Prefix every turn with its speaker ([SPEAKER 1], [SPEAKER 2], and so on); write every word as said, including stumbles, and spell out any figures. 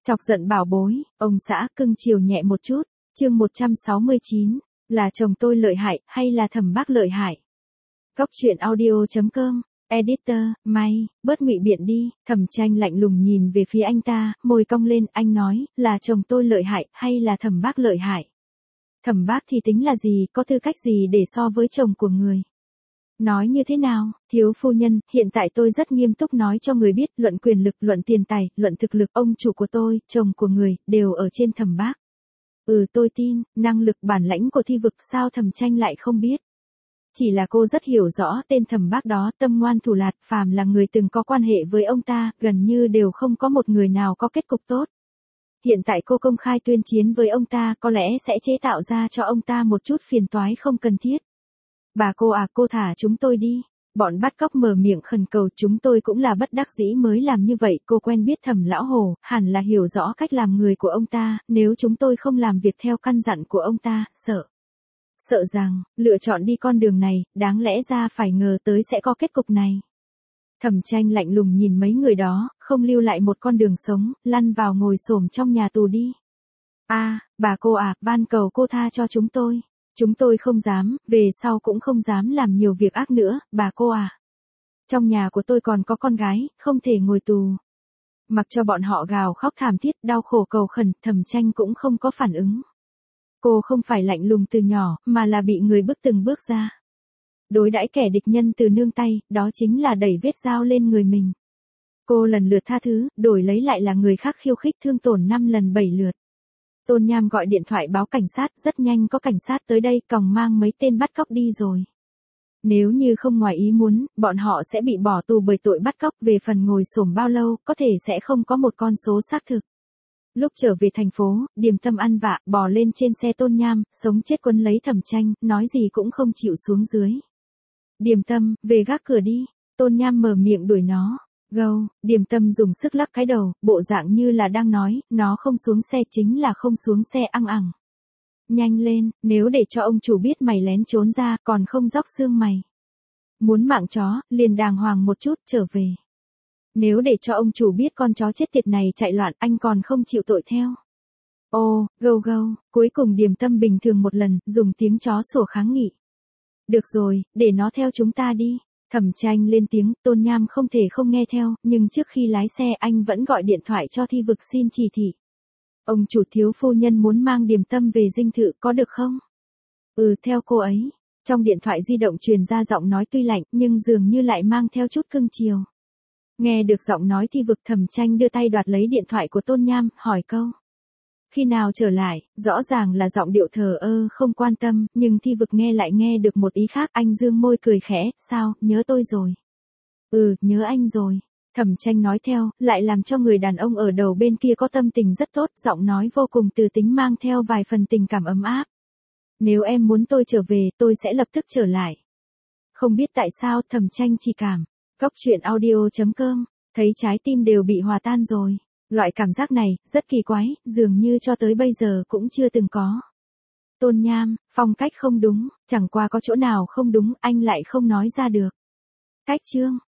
[SPEAKER 1] Chọc giận bảo bối, ông xã cưng chiều nhẹ một chút, chương một trăm sáu mươi chín, là chồng tôi lợi hại hay là thẩm bác lợi hại? Góc truyện audio chấm com, editor, May, bớt ngụy biện đi, Thẩm Tranh lạnh lùng nhìn về phía anh ta, môi cong lên, anh nói, là chồng tôi lợi hại hay là thẩm bác lợi hại? Thẩm bác thì tính là gì, có tư cách gì để so với chồng của người? Nói như thế nào, thiếu phu nhân, hiện tại tôi rất nghiêm túc nói cho người biết, luận quyền lực, luận tiền tài, luận thực lực, ông chủ của tôi, chồng của người, đều ở trên thẩm bác. Ừ tôi tin, năng lực bản lãnh của thi vực sao Thẩm Tranh lại không biết. Chỉ là cô rất hiểu rõ tên thẩm bác đó, tâm ngoan thủ lạt, phàm là người từng có quan hệ với ông ta, gần như đều không có một người nào có kết cục tốt. Hiện tại cô công khai tuyên chiến với ông ta, có lẽ sẽ chế tạo ra cho ông ta một chút phiền toái không cần thiết. Bà cô à, cô thả chúng tôi đi. Bọn bắt cóc mở miệng khẩn cầu, chúng tôi cũng là bất đắc dĩ mới làm như vậy. Cô quen biết Thẩm lão hồ, hẳn là hiểu rõ cách làm người của ông ta, nếu chúng tôi không làm việc theo căn dặn của ông ta, sợ. Sợ rằng, lựa chọn đi con đường này, đáng lẽ ra phải ngờ tới sẽ có kết cục này. Thẩm Tranh lạnh lùng nhìn mấy người đó, không lưu lại một con đường sống, lăn vào ngồi xổm trong nhà tù đi. A, à, bà cô à, van cầu cô tha cho chúng tôi. Chúng tôi không dám, về sau cũng không dám làm nhiều việc ác nữa, bà cô à. Trong nhà của tôi còn có con gái, không thể ngồi tù. Mặc cho bọn họ gào khóc thảm thiết, đau khổ cầu khẩn, Thẩm Tranh cũng không có phản ứng. Cô không phải lạnh lùng từ nhỏ, mà là bị người bước từng bước ra. Đối đãi kẻ địch nhân từ nương tay, đó chính là đẩy vết dao lên người mình. Cô lần lượt tha thứ, đổi lấy lại là người khác khiêu khích thương tổn năm lần bảy lượt. Tôn Nham gọi điện thoại báo cảnh sát, rất nhanh có cảnh sát tới đây, còng mang mấy tên bắt cóc đi rồi. Nếu như không ngoài ý muốn, bọn họ sẽ bị bỏ tù bởi tội bắt cóc, về phần ngồi xổm bao lâu, có thể sẽ không có một con số xác thực. Lúc trở về thành phố, Điềm Tâm ăn vạ, bò lên trên xe Tôn Nham, sống chết quấn lấy Thẩm Tranh, nói gì cũng không chịu xuống dưới. Điềm Tâm, về gác cửa đi. Tôn Nham mở miệng đuổi nó. Gâu, Điềm Tâm dùng sức lắc cái đầu, bộ dạng như là đang nói, nó không xuống xe chính là không xuống xe ăng ẳng. Nhanh lên, nếu để cho ông chủ biết mày lén trốn ra, còn không róc xương mày. Muốn mạng chó, liền đàng hoàng một chút, trở về. Nếu để cho ông chủ biết con chó chết tiệt này chạy loạn, anh còn không chịu tội theo. Ô, gâu gâu, cuối cùng Điềm Tâm bình thường một lần, dùng tiếng chó sủa kháng nghị. Được rồi, để nó theo chúng ta đi. Thẩm Tranh lên tiếng, Tôn Nham không thể không nghe theo, nhưng trước khi lái xe anh vẫn gọi điện thoại cho thi vực xin chỉ thị. Ông chủ thiếu phu nhân muốn mang Điềm Tâm về dinh thự, có được không? Ừ, theo cô ấy. Trong điện thoại di động truyền ra giọng nói tuy lạnh, nhưng dường như lại mang theo chút cưng chiều. Nghe được giọng nói thi vực, Thẩm Tranh đưa tay đoạt lấy điện thoại của Tôn Nham, hỏi câu. Khi nào trở lại, rõ ràng là giọng điệu thờ ơ không quan tâm, nhưng thi vực nghe lại nghe được một ý khác, anh dương môi cười khẽ, sao, nhớ tôi rồi. Ừ, nhớ anh rồi. Thẩm Tranh nói theo, lại làm cho người đàn ông ở đầu bên kia có tâm tình rất tốt, giọng nói vô cùng từ tính mang theo vài phần tình cảm ấm áp. Nếu em muốn tôi trở về, tôi sẽ lập tức trở lại. Không biết tại sao, Thẩm Tranh chỉ cảm. Góc truyện audio chấm com, thấy trái tim đều bị hòa tan rồi. Loại cảm giác này, rất kỳ quái, dường như cho tới bây giờ cũng chưa từng có. Tôn Nham, phong cách không đúng, chẳng qua có chỗ nào không đúng, anh lại không nói ra được. Cách chương.